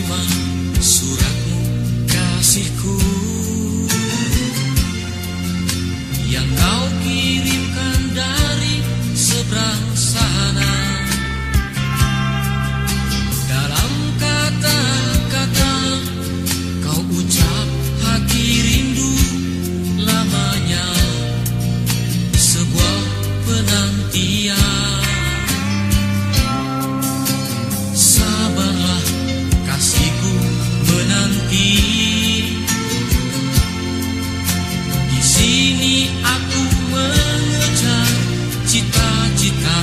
terima suratmu kasihku yang kau kirimkan dari seberang sana. Dalam kata-kata kau ucap hati rindu lamanya, sebuah penantian. Sabarlah kasihku menanti. Di sini aku mengejar cita-cita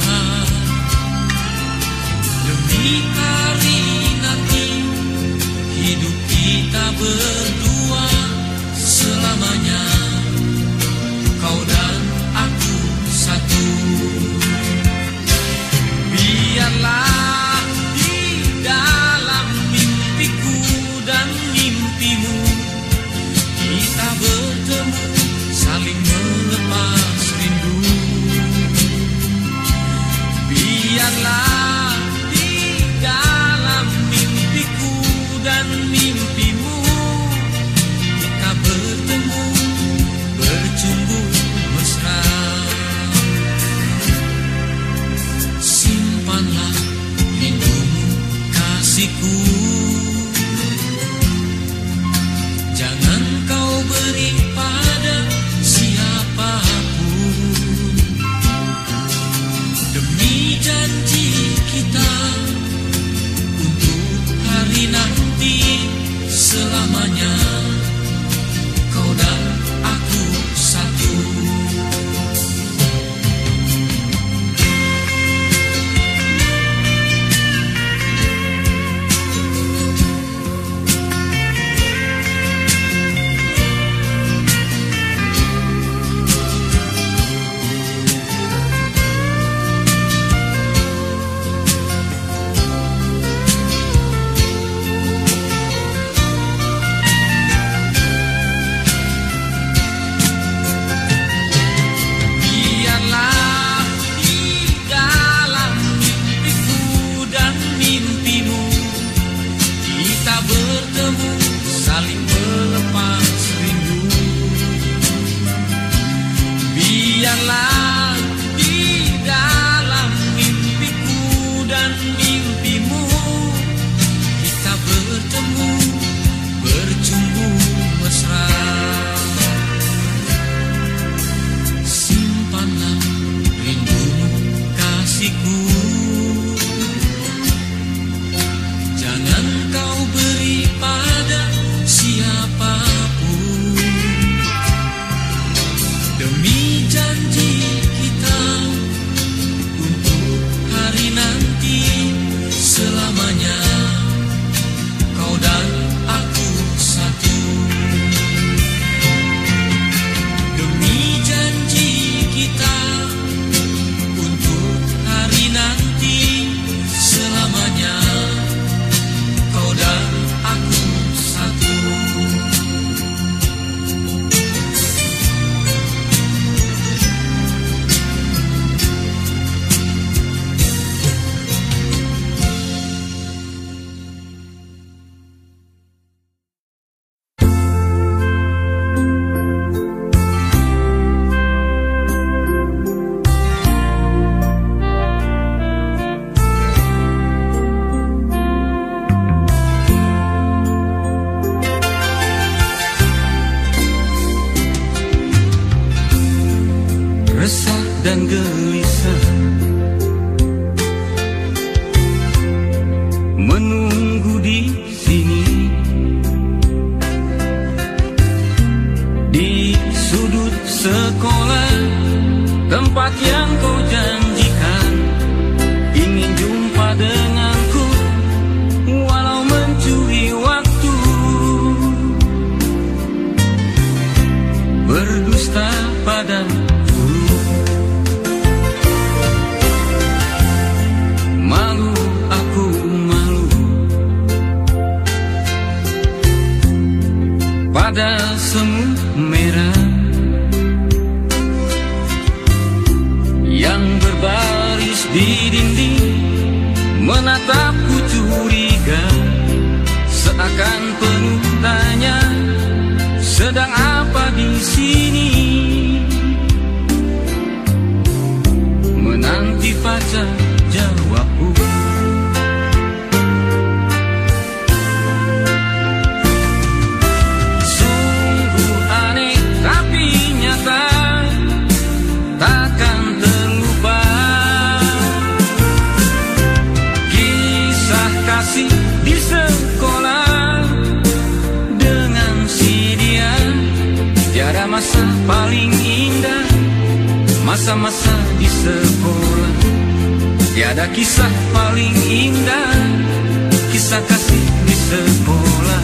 demi hari nanti hidup kita berdua selamanya. Kau dan aku satu. Biarlah di dalam mimpiku dan mimpimu kita bertemu, saling melepas rindu. Biarlah di dalam mimpiku dan mimpimu kita bertemu, bercumbu mesra. Simpanlah rindumu kasihku, jangan kau beri pada siapapun. Demi janji kita untuk hari nanti selamanya, kau dan aku satu. Biarlah di dalam mimpiku dan mimpimu kita bertemu, bercumbu mesra. Simpanlah rindumu kasihku, jangan kau beri pada siapapun. Demi janji kita untuk hari nanti selamanya, kau dan aku satu. Demi janji kita untuk hari nanti selamanya, kau dan aku satu. Resah dan gelisah menunggu di sini, di sudut sekolah tempat yang kau janjikan. Ingin jumpa denganku walau mencuri waktu, berdusta padamu. Malu, aku malu pada semu merah yang berbaris di dinding, menatapku curiga kasih di sekolah dengan si dia. Tiada masa paling indah, masa-masa di sekolah. Tiada kisah paling indah, kisah kasih di sekolah.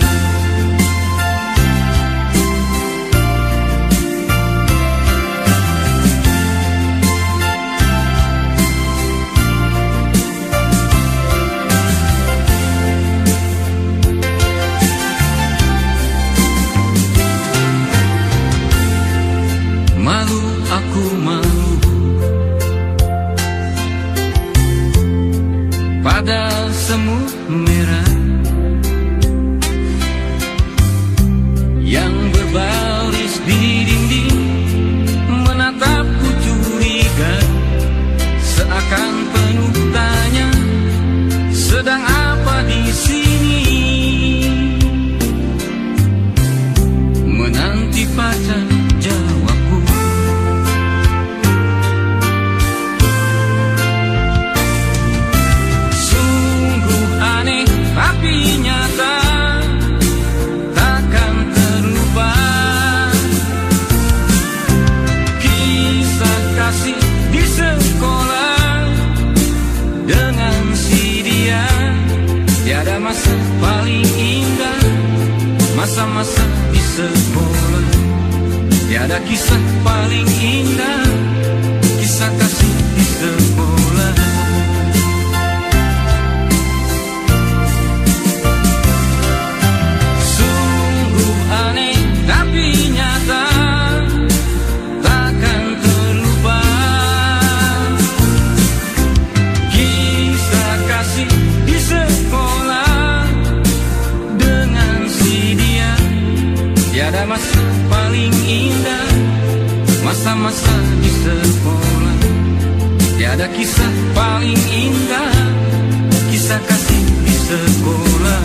Malu, aku malu pada semut merah yang berbaris di dinding, menatapku curiga, seakan penuh tanya, sedang apa di sini? Menanti pacar jawabku. Sungguh aneh tapi nyata, takkan terlupa. Kisah kasih di sekolah dengan si dia. Tiada masa paling indah, masa-masa di sekolah. Tiada kisah paling indah, kisah kasih di sekolah. Sungguh aneh tapi nyata, takkan terlupa. Kisah kasih di sekolah dengan si dia. Tiada masa paling indah, masa-masa di sekolah. Tiada kisah paling indah, kisah kasih di sekolah.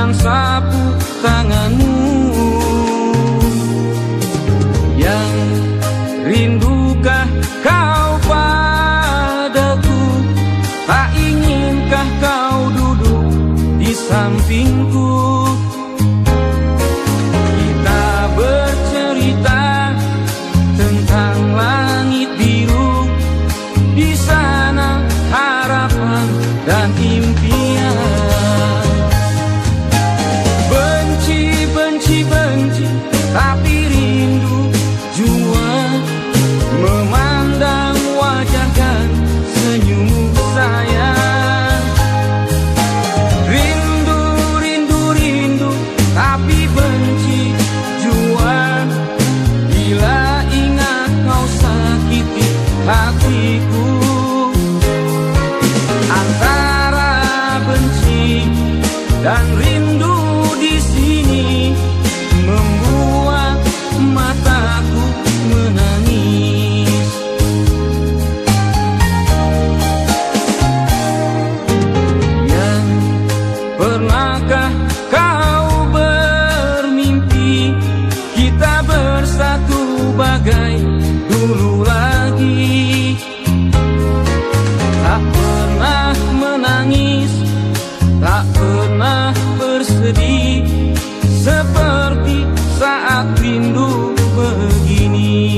dan sapu tanganmu. Yang rindukah kau padaku? Tak inginkah kau duduk di sampingku? Kita bercerita tentang langit biru, di sana harapan dan impian. Benci, benci, benci, tapi rindu jua memandang wajah dan senyummu sayang. Rindu, rindu, rindu, tapi benci jua bila ingat kau sakiti hatiku. Antara benci dan rindu di sini membuat mataku menangis. Yang pernahkah kau bermimpi kita bersatu bagai dulu lagi? Tak pernah menangis, tak pernah bersedih, seperti saat rindu begini.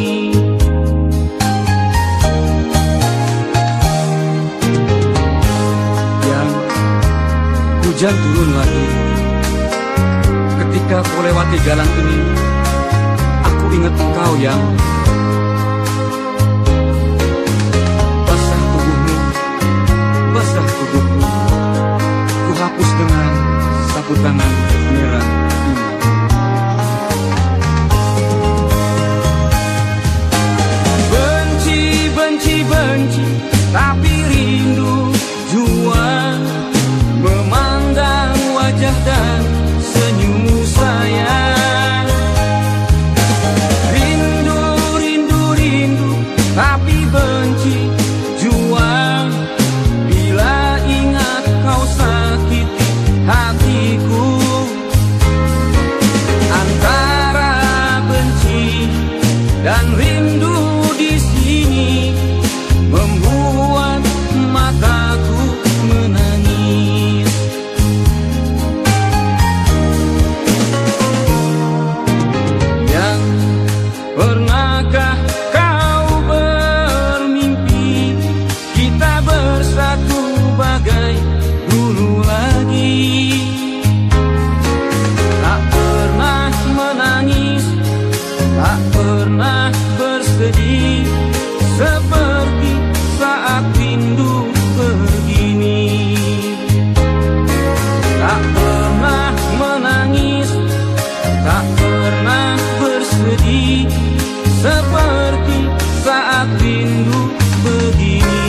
Yang hujan turun lagi, ketika kau lewati jalan ini, aku ingat engkau yang basah tubuhmu, basah tubuhku, ku hapus dengan sapu tangan merah ini. Benci, benci, benci, tapi rindu jua memandang wajah dan senyummu sayang. Rindu, rindu, rindu, tapi benci jua bila ingat kau sakiti hatiku. Antara benci dan rindu di sini membuat mataku menangis. Yang pernahkah kau bermimpi kita bersatu bagai dulu lagi? Tak pernah menangis, tak pernah bersedih, seperti saat rindu begini. Tak pernah menangis, tak pernah bersedih, seperti saat rindu begini.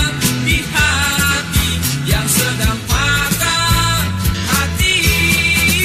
Yang sedang patah hati.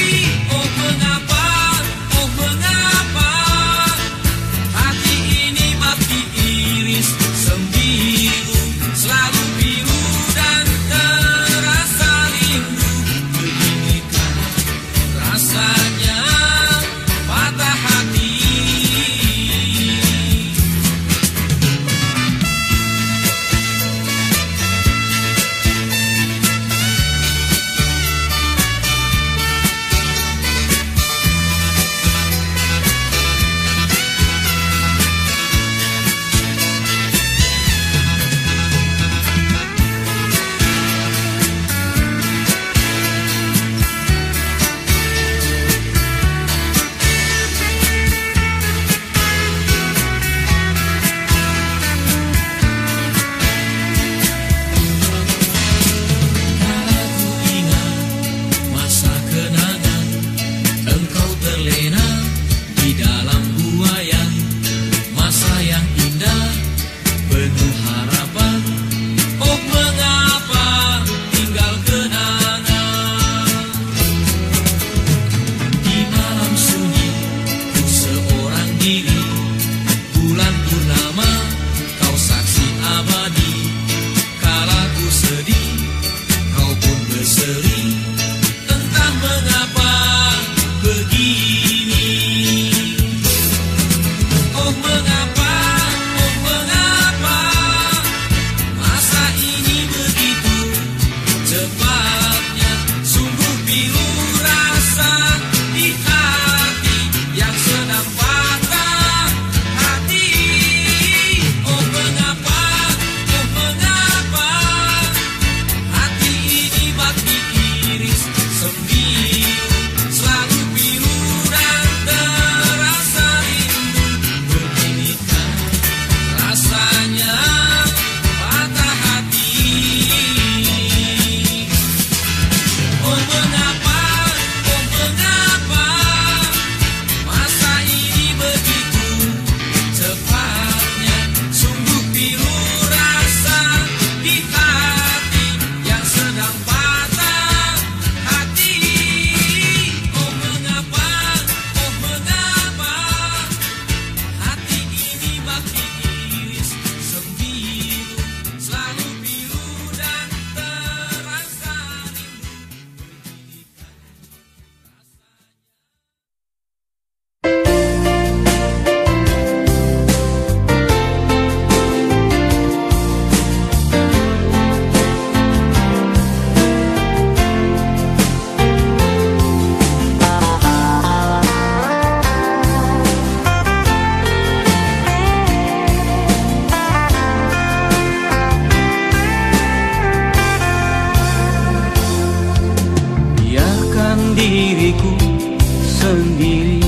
diriku sendiri,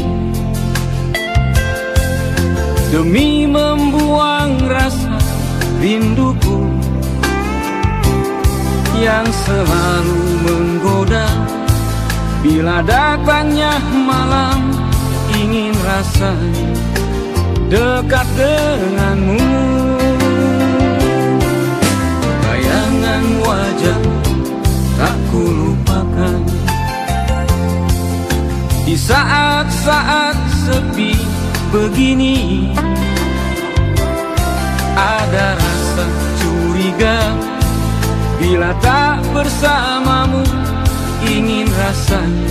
demi membuang rasa rinduku yang selalu menggoda. Bila datangnya malam, ingin rasanya dekat denganmu. Bayangan wajah tak kulupakan di saat-saat sepi begini. Ada rasa curiga bila tak bersamamu, ingin rasanya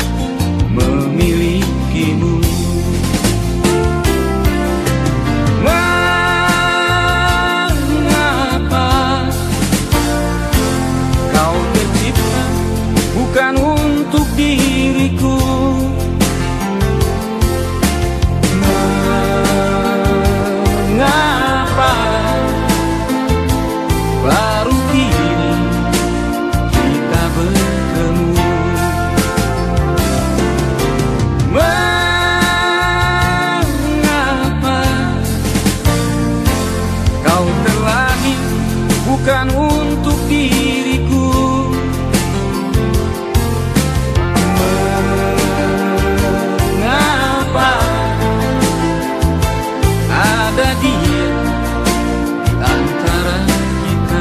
memilikimu. Mengapa kau tercipta bukan untuk diriku? Mengapa baru kini kita bertemu? Mengapa kau terlahir bukan untuk diriku? Mengapa ada dia di antara kita?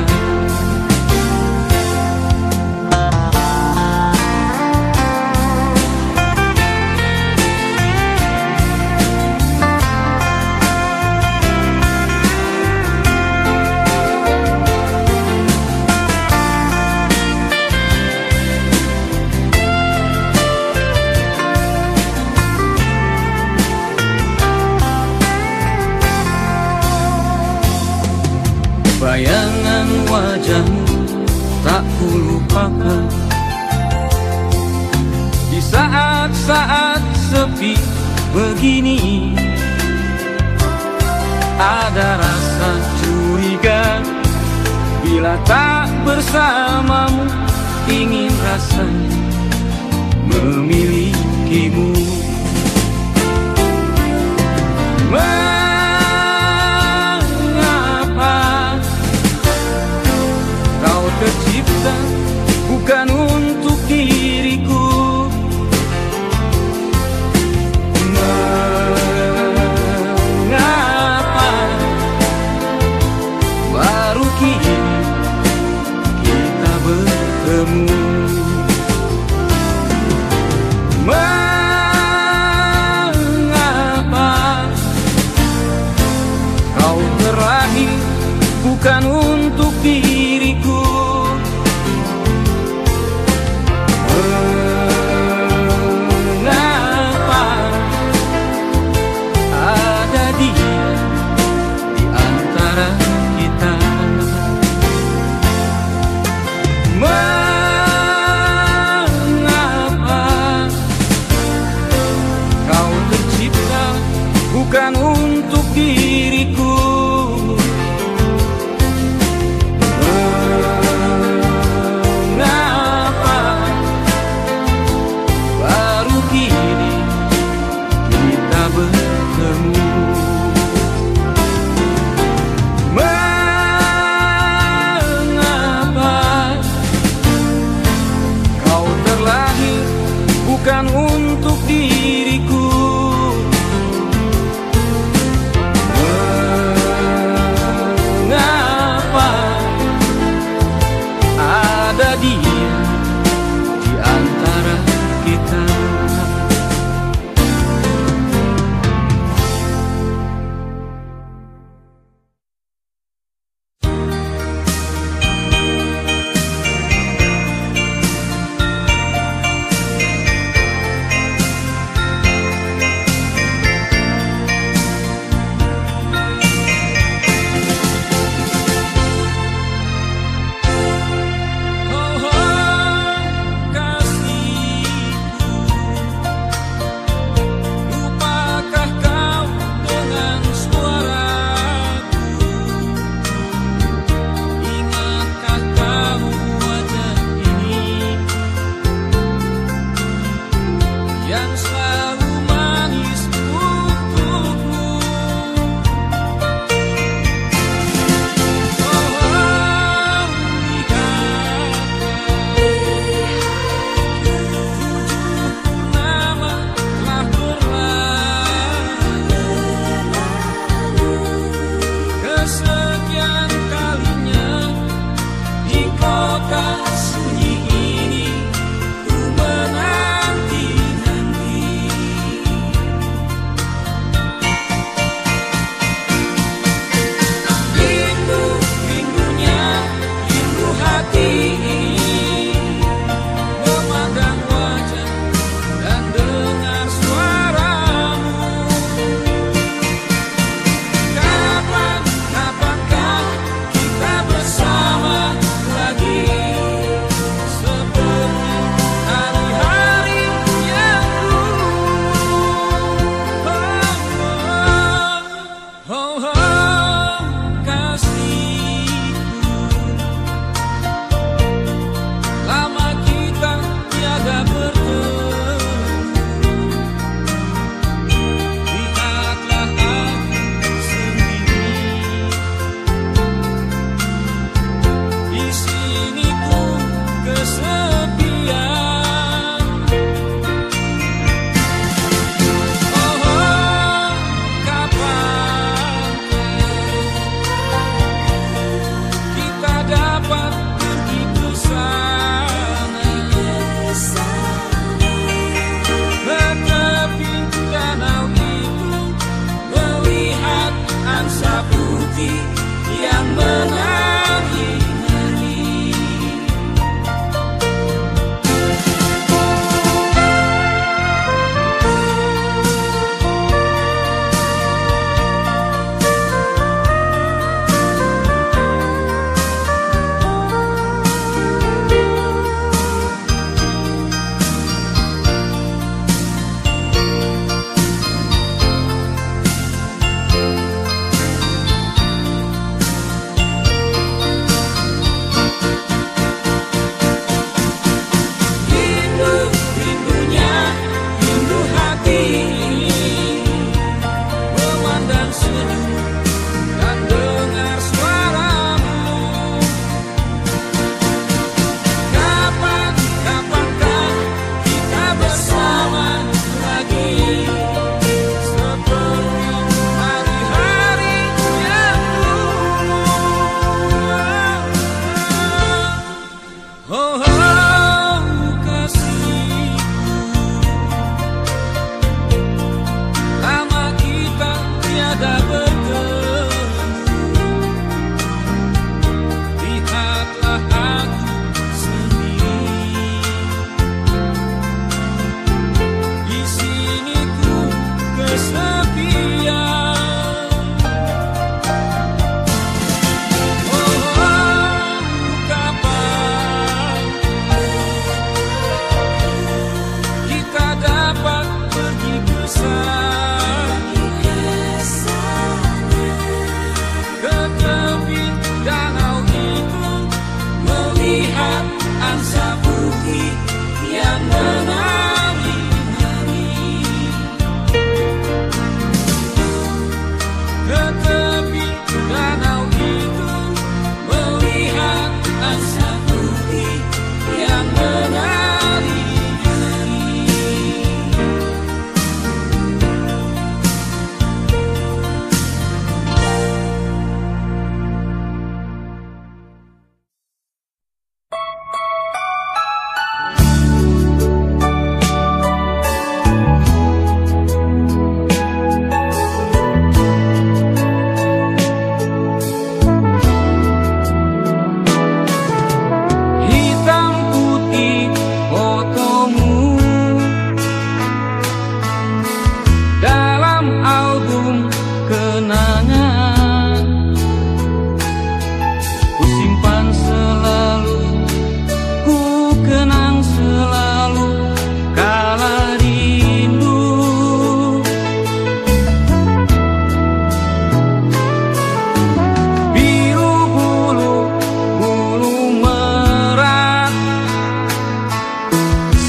Bayangan wajahmu tak kulupakan di saat-saat sepi begini. Ada rasa curiga bila tak bersamamu, ingin rasanya memilikimu. Tercipta bukan untuk diriku. Mengapa baru kini kita bertemu? Mengapa kau terlahir bukan untuk diriku? Bukan untuk diriku. Mengapa baru kini kita bertemu? Mengapa kau terlahir bukan untuk diriku? Ada dia di antara kita.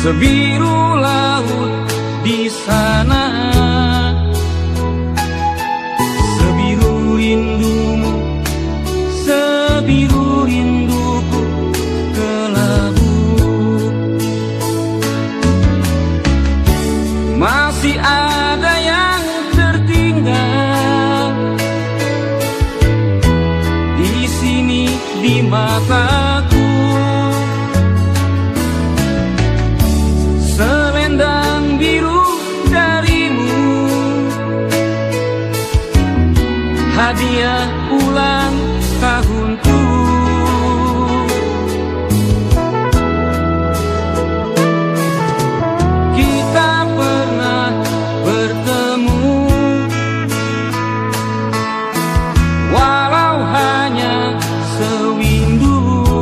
sebiru laut di sana, sebiru rindumu, sebiru rinduku ke labu. Masih ada yang tertinggal di sini di mataku. Selendang biru darimu, hadiah ulang tahunku. Kita pernah bertemu, walau hanya sewindu,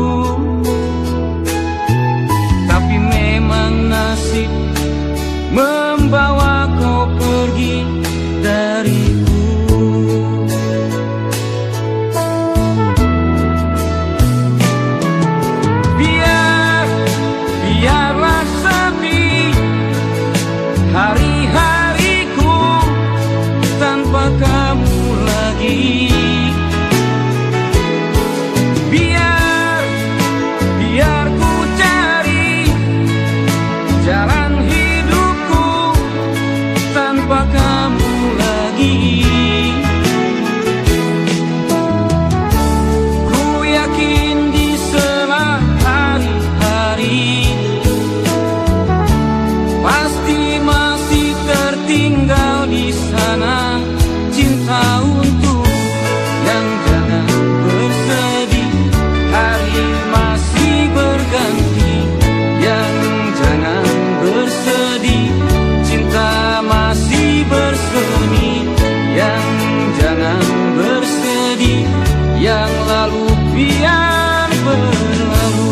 tapi memang nasib membawa kau pergi dariku. Biarlah sepi hari-hariku tanpa kamu lagi. Biar ku cari jalan hidupku tanpa kamu lagi. Ku yakin di sela hari-hari pasti masih tertinggal di sana cinta untuk yang jangan bersedih. Hari masih berganti, yang jangan bersedih. Cinta masih bersemi, yang jangan bersedih. Yang lalu biar berlalu.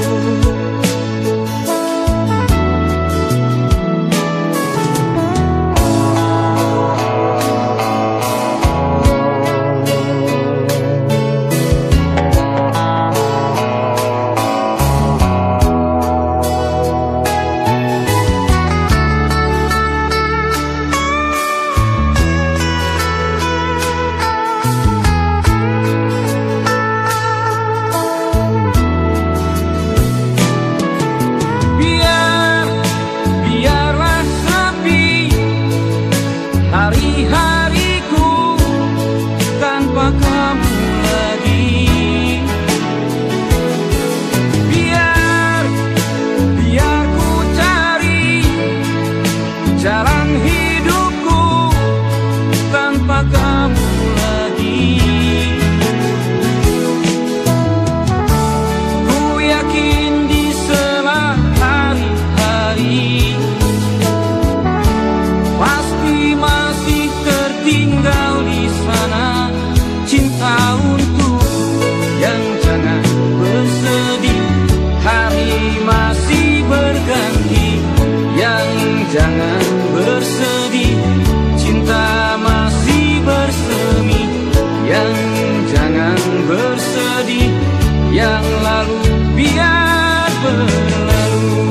Biarlah sepi hari-hariku tanpa kamu lagi. Biar ku cari jalan hidupku tanpa kamu lagi. Ku yakin di sela hari-hari pasti masih tertinggal di sana cinta untuk yang jangan bersedih. Hari masih berganti, yang jangan bersedih. Cinta masih bersemi, yang jangan bersedih. Yang lalu biar berlalu.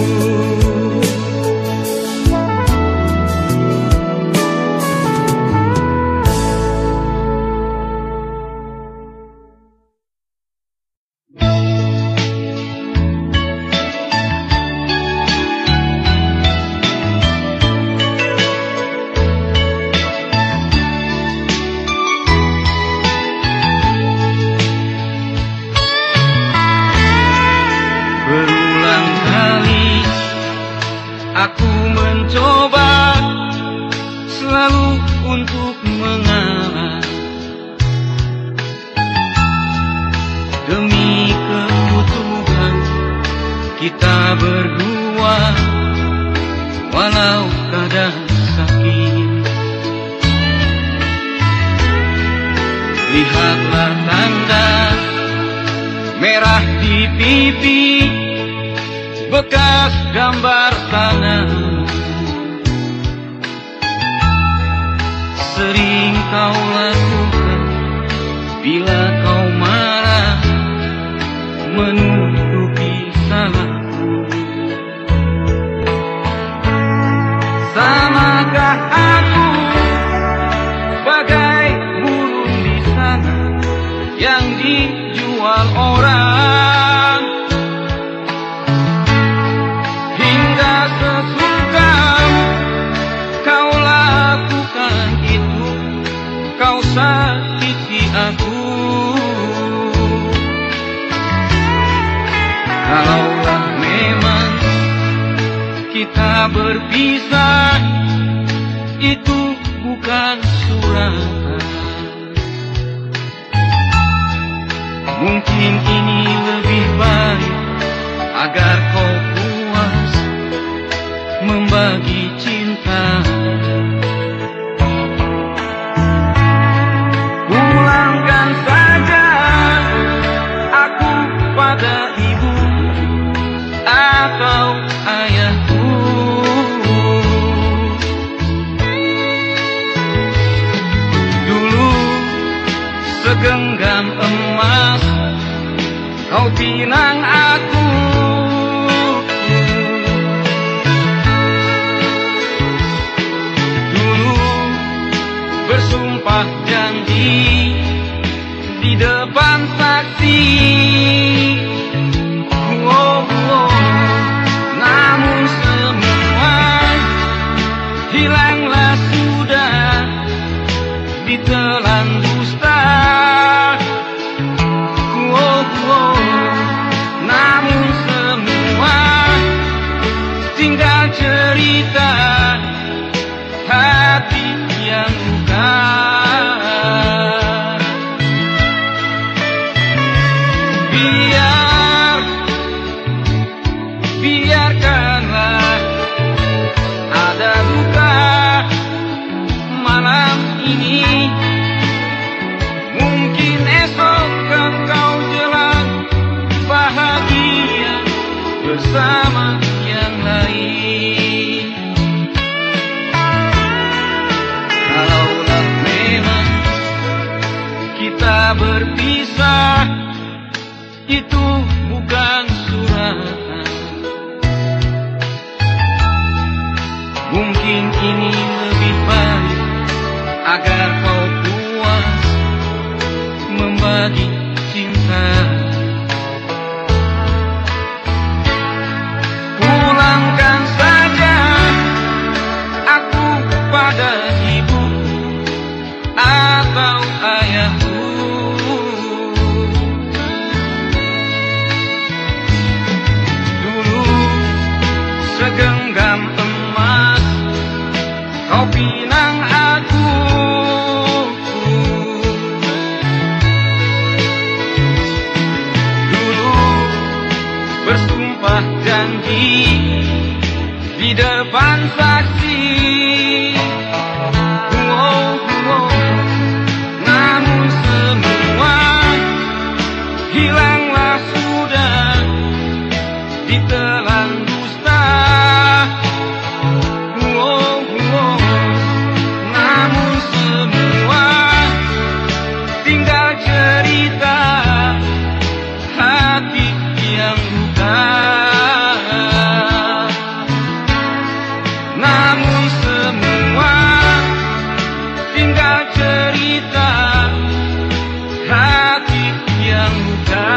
Berulang kali aku mencoba selalu untuk mengalah demi keutuhan kita berdua, walau kadang sakit. Lihatlah tanda merah di pipi, bekas gambar tanah. Sering kau lakukan bila kau marah, menutupi salahku. kita berpisah itu bukan suratan. Mungkin ini lebih baik agar kau puas membagi cinta. Pulangkan saja aku pada ibu atau ayahku. Dulu segenggam emas kau pinang aku. Dulu bersumpah janji di depan saksi. Namun semua hilanglah sudah ditelan dusta. Namun semua tinggal cerita hati yang luka. Biarkanlah ada luka malam ini. Mungkin esok engkau jelang bahagia bersama yang lain. Kalaulah memang kita berpisah itu bukan suratan. Mungkin ini lebih baik agar kau puas membagi cinta. Pulangkan saja aku pada ibu atau ayahku. Dulu segenggam emas kau pinang aku. Dulu bersumpah janji di depan saksi. Namun semua hilanglah sudah ditelan dusta. Namun semua tinggal cerita hati yang luka. Namun semua tinggal cerita hati yang luka.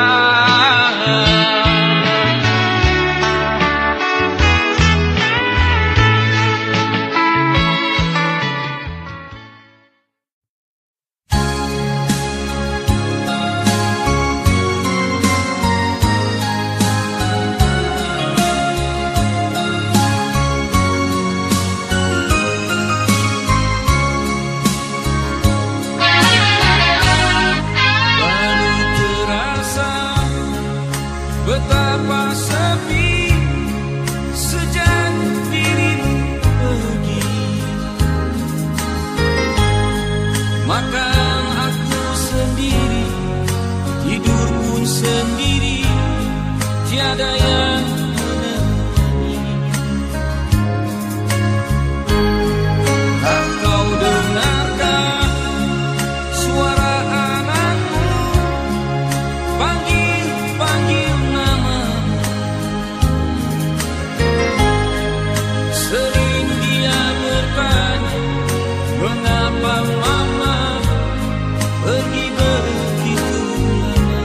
Betapa sepi sejak dirimu pergi. Makan aku sendiri, tidur pun sendiri, tiada yang menemani. Tak kau dengarkan suara anakmu panggil sering dia bertanya mengapa mama pergi begitu lama.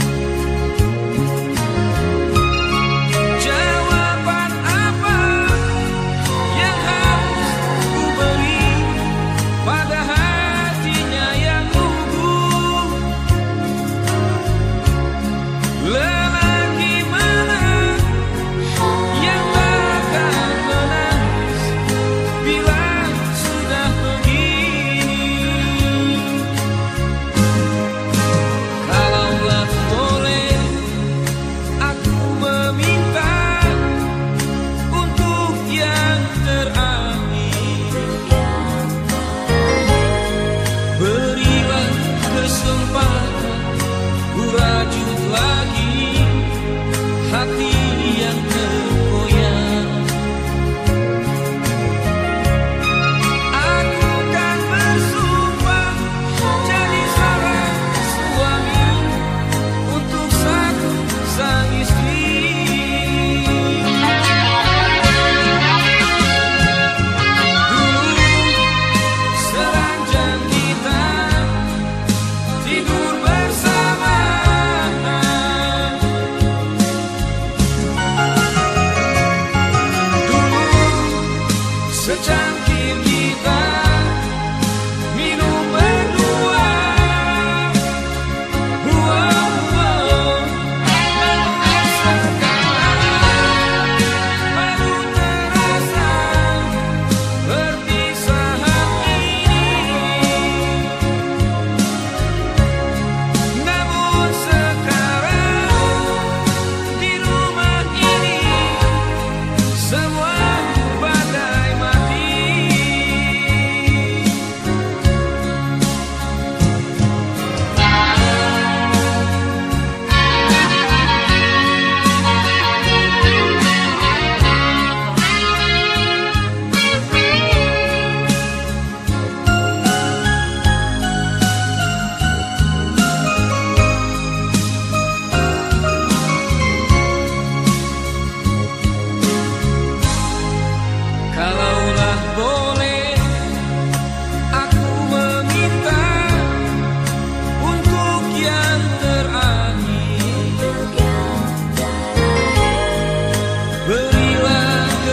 Jawaban apa yang harus ku beri pada hatinya yang lugu? Lelaki mana yang takkan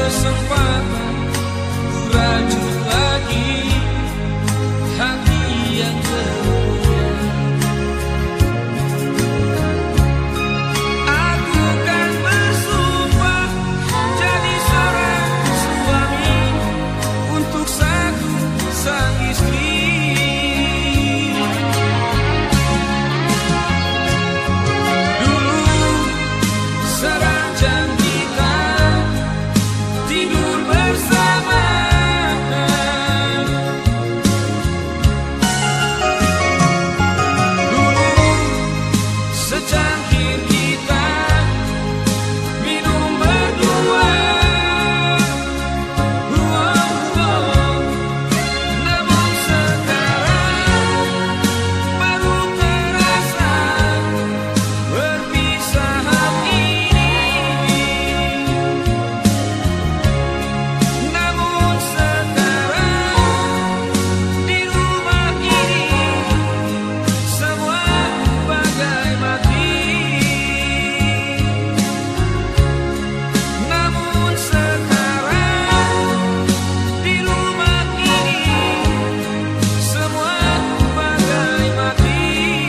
kesempatan ku rajut lagi hati yang terbuat. Aku kan bersumpah jadi seorang suami untuk satu sang istri. Dulu seranjang kita tidur bersama. Dulu secangkir kita minum berdua. Namun sekarang baru terasa perpisahan ini. Namun sekarang di rumah ini semua bagai mati. Namun sekarang di rumah ini semua bagai mati.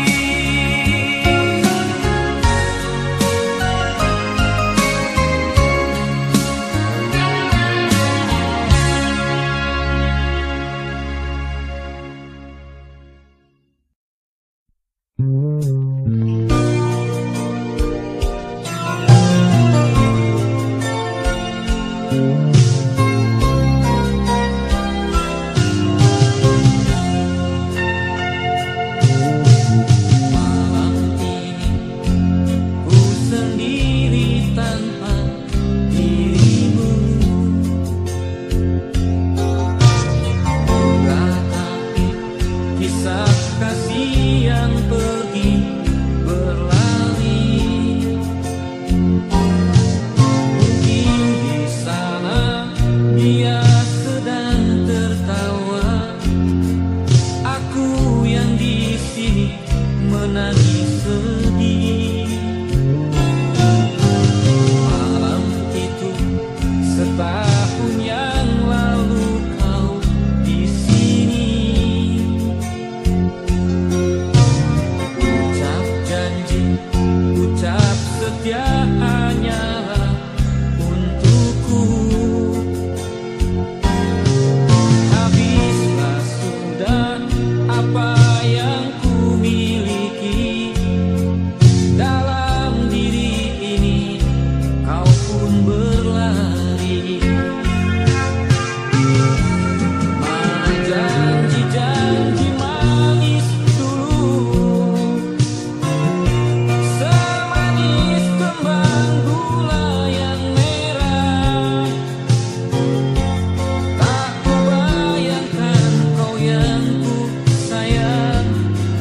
Malam ini ku sendiri tanpa dirimu. Tetapi kisah kasih yang pergi berlari. Mungkin di sana dia sedang tertawa, aku yang di sini menangis sedih. Malam itu setahun yang lalu kau di sini. Ucap janji, ucap setia hanyalah untukku. Habislah sudah apa yang ku miliki. Dalam diri ini kau pun berlari. Mana janji-janji manis dulu, semanis kembang gula yang merah. Tak kubayangkan kau yang ku sayang,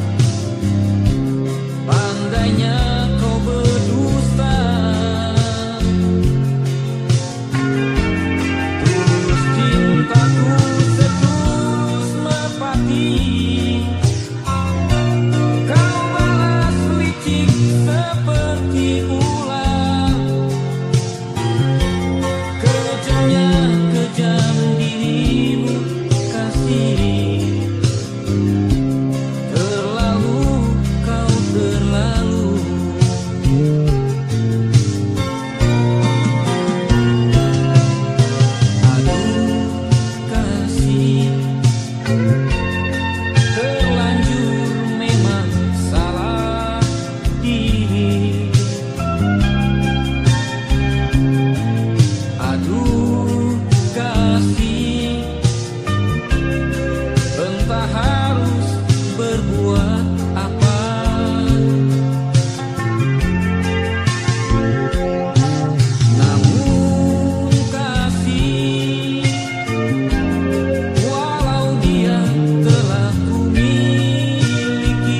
pandainya kau berdusta. Tulus cintaku setulus merpati, kau balas licik seperti ular. Kejamnya kejam dirimu kasih, terlalu kau terlalu. Aduh kasih, terlanjur memang salah diri. Aduh kasih, entah harus berbuat apa. Namun kasih, walau dia telah ku miliki,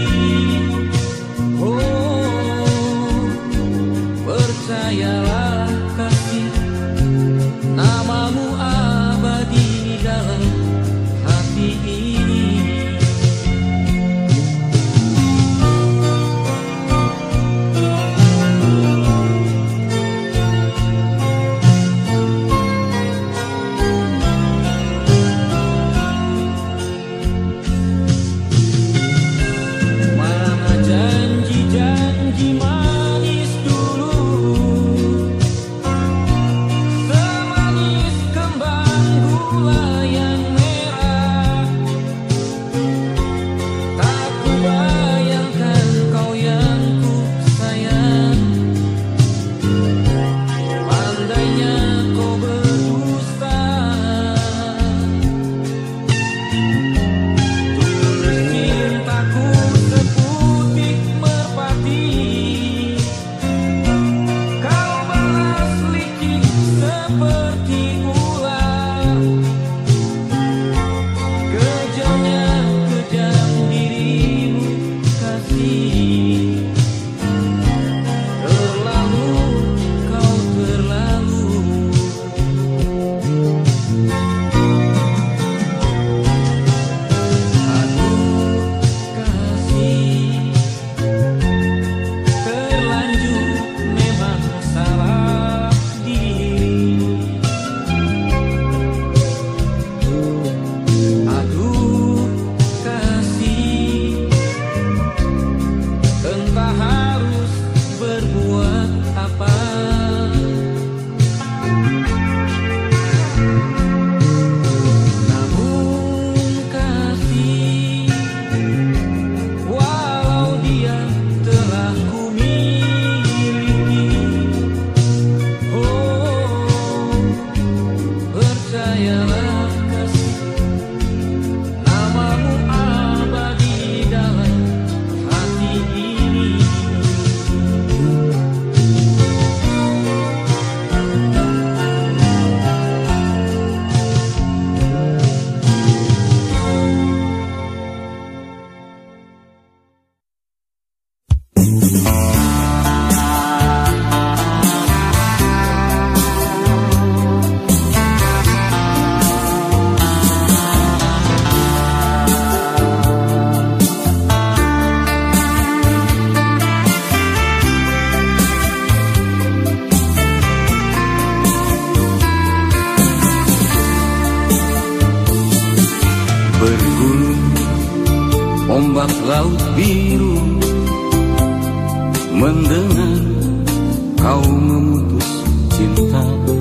oh percayalah kasih, namamu abadi dalam hati ini. percayalah kasih, namamu abadi dalam hati ini. Bergulung ombak laut biru, mendengar kau memutus cinta.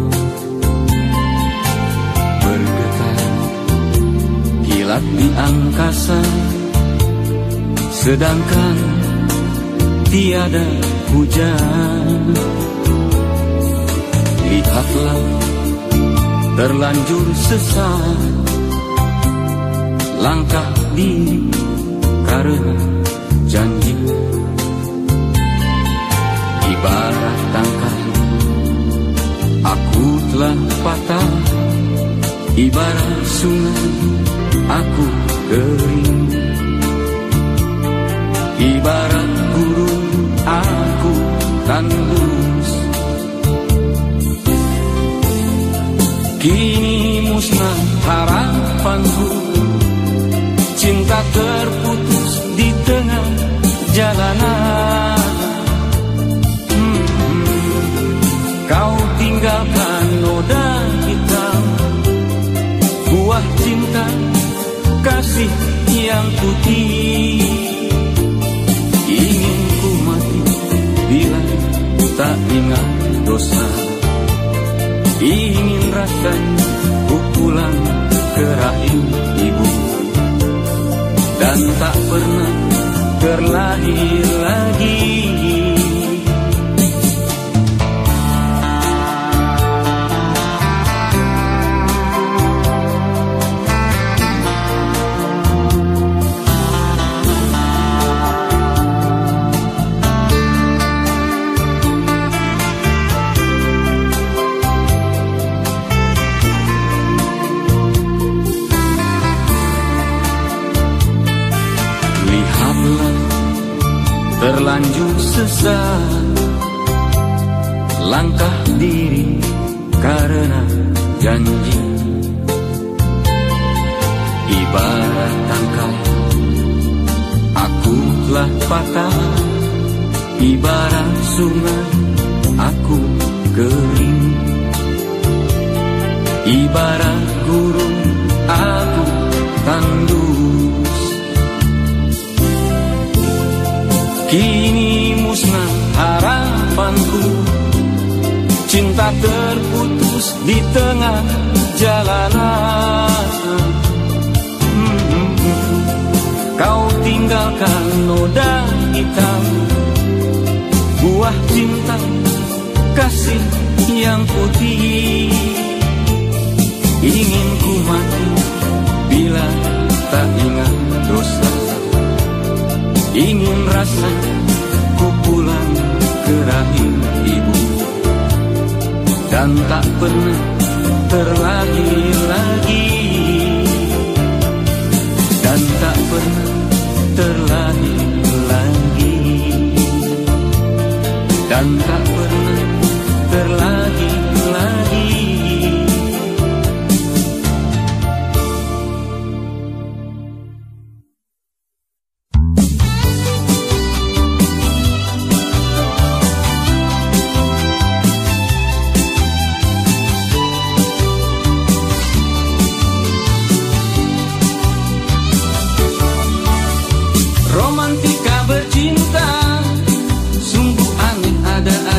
Bergetar kilat di angkasa, sedangkan tiada hujan. Lihatlah terlanjur sesat langkah diri karena janji. Ibarat tangkai aku telah patah, ibarat sungai aku kering, ibarat gurun aku tandus. Kini musnah harapanku, cinta terputus di tengah jalanan. Kau tinggalkan noda hitam, buah cinta kasih yang putih. Ingin ku mati bila tak ingat dosa, ingin rasanya ku pulang ke rahim ibu, dan tak pernah terlahir lagi. Terlanjur sesat langkah diri karena janji. Ibarat tangkai aku telah patah, ibarat sungai aku kering, ibarat gurun aku tandus. Kini musnah harapanku, cinta terputus di tengah jalanan. Kau tinggalkan noda hitam, buah cinta kasih yang putih. Ingin ku mati bila tak ingat dosa, ingin rasa ku pulang ke rahim ibu, dan tak pernah terlahir lagi, dan tak pernah terlahir lagi, dan tak pernah terlahir lagi. Romantika bercinta, sungguh aneh ada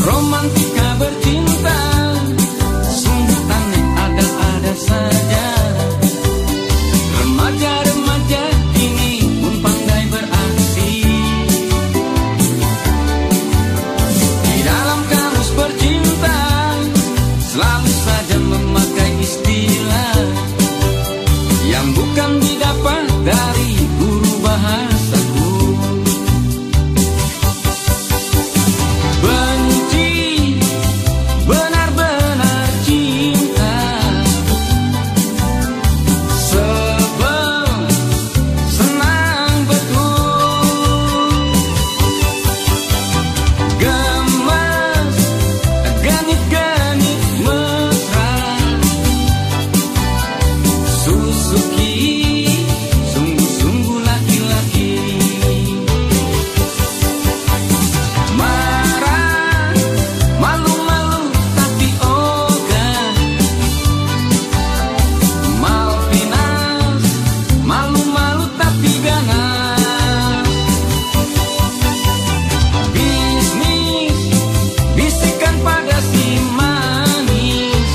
Romantika bercinta sungguh aneh, ada-ada saja. Remaja-remaja kini pun pandai beraksi. Di dalam kamus bercinta selalu saja memakai istilah yang bukan didapat dari guru bahasaku. Benci benar-benar cinta, sebel senang betul, gemas genit-genit mesra, Suzuki sungguh-sungguh laki-laki. Marah, malu-malu tapi ogah, Malvinas, malu-malu tapi ganas. Bisnis, bisikan pada si manis,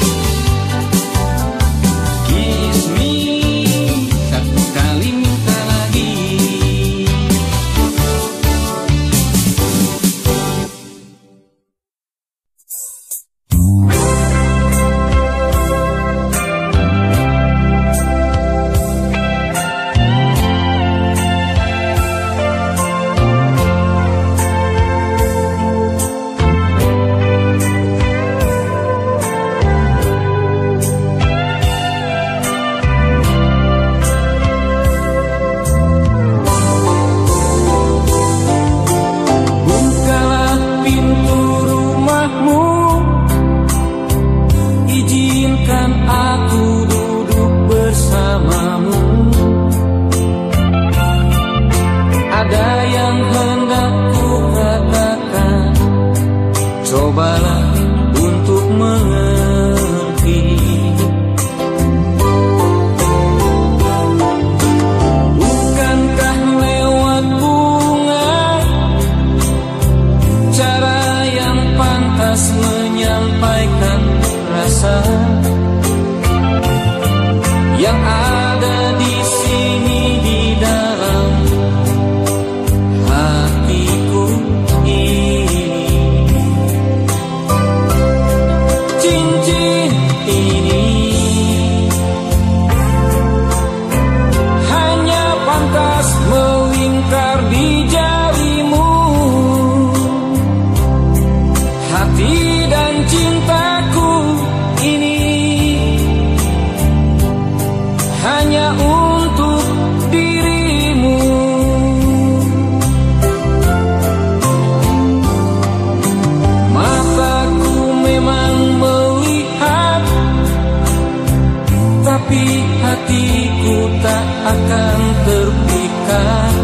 kiss me, satu kali minta lagi. Bukalah pintu rumahmu, izinkan aku duduk bersamamu. Ada yang hendak ku katakan, cobalah untuk mengerti. Bukankah lewat bunga cara yang pantas menyampaikan rasa yang ada di sini di dalam hatiku ini? Cincin ini hanya pantas melingkar di jarimu. Hati dan cintaku ini hanya untuk dirimu. Mataku memang melihat, tapi hatiku tak akan terpikat.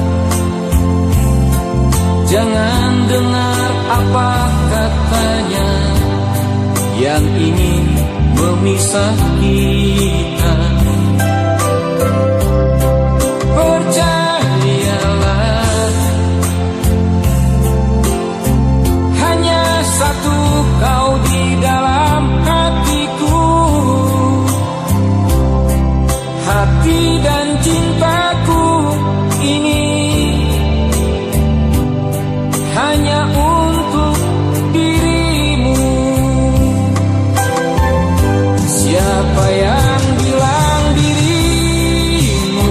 Jangan dengar apa katanya yang ingin memisah kita. Percayalah, hanya satu kau di dalam hatiku. Hati dan cintaku ini hanya untuk dirimu. Siapa yang bilang dirimu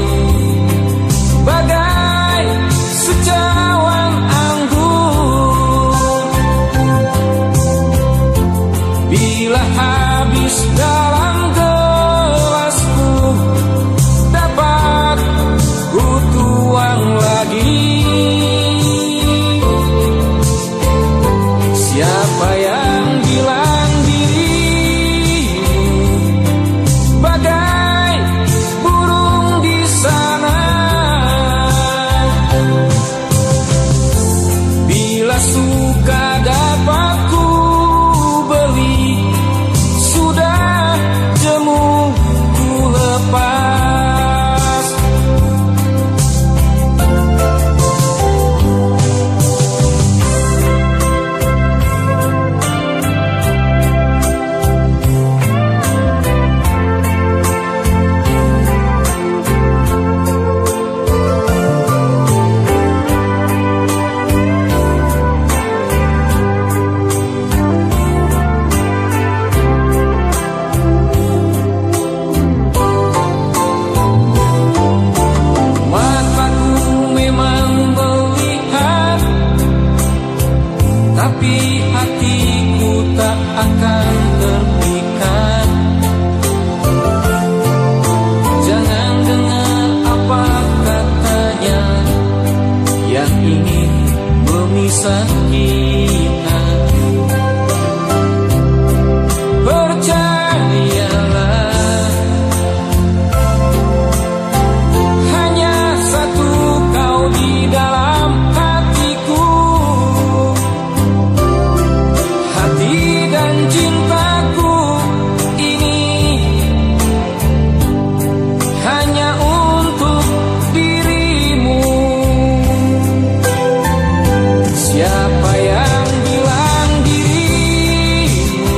bagai secawan anggur? Bila habis dalam gelasku, dapat ku tuang lagi. Siapa yang bilang dirimu bagai burung di sana? Bila suka dapat ku beli, sudah tapi hatiku tak akan terpikat. Jangan dengar apa katanya yang ingin memisah kita. Percayalah, hanya satu kau di dalam hatiku. Hati dan cintaku ini hanya untuk dirimu. Siapa yang bilang dirimu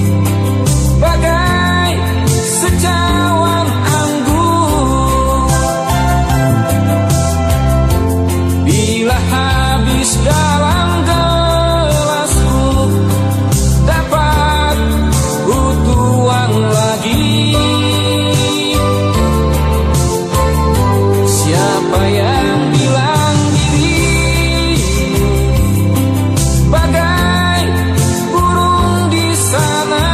bagai secawan anggur? Bila habis dalam gelasku, dapat ku tuang lagi. Siapa yang bilang dirimu bagai burung di sana?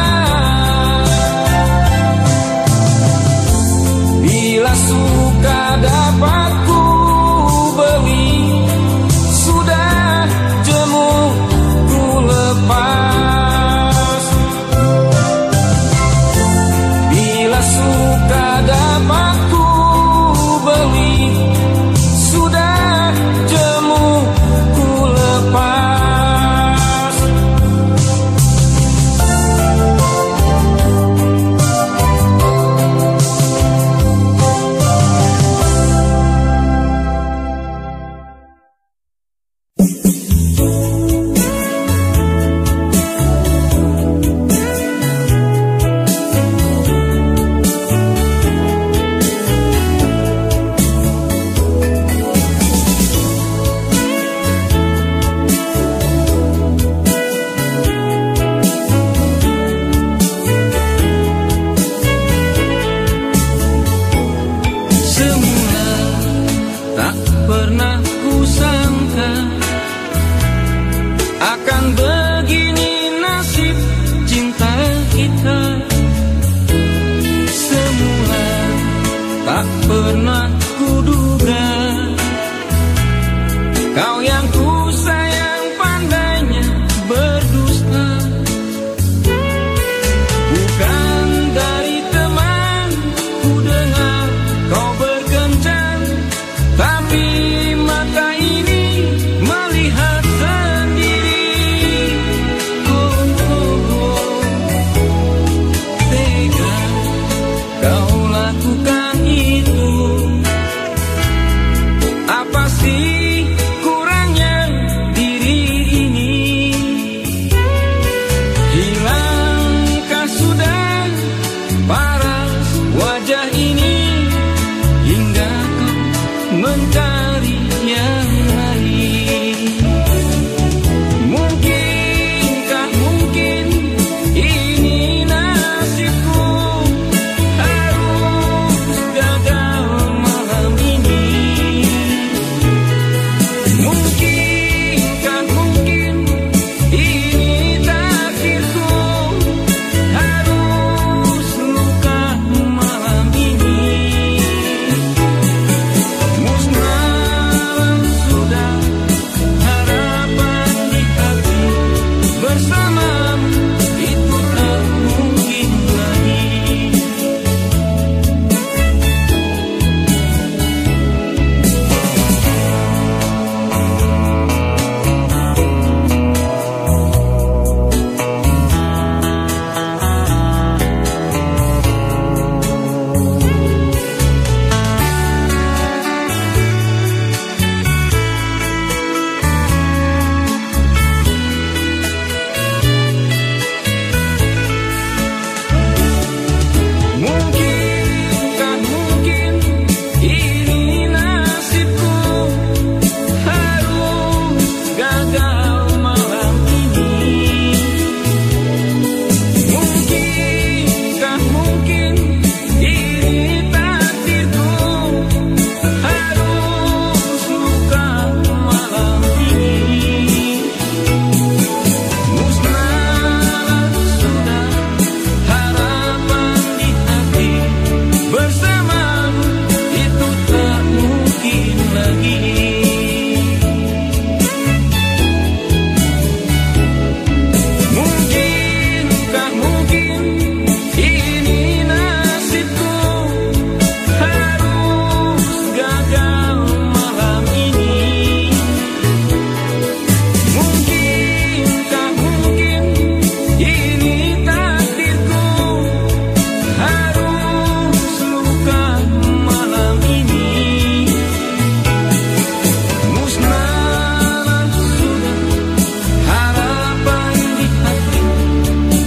Bila suka dapat ku beli, sudah jemu ku lepas. Bila suka dapat ku beli, sudah jemu ku lepas. Semula tak pernah kusangka akan begini nasib cinta kita. Semula tak pernah kuduga kau yang ku sayang pandainya berdusta. Bukan dari teman ku dengar kau berkencan, tapi mata ini melihat sendiri. Tega kau lakukan itu. Apa sih kurangnya diri ini? Hilangkah sudah paras wajah ini hingga kau mencari yang lain? Mungkinkah mungkin ini nasibku harus gagal malam ini? Mungkinkah mungkin ini takdirku harus luka malam ini? Musnah sudah harapan di hati, bersamamu itu tak mungkin lagi.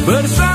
bersama.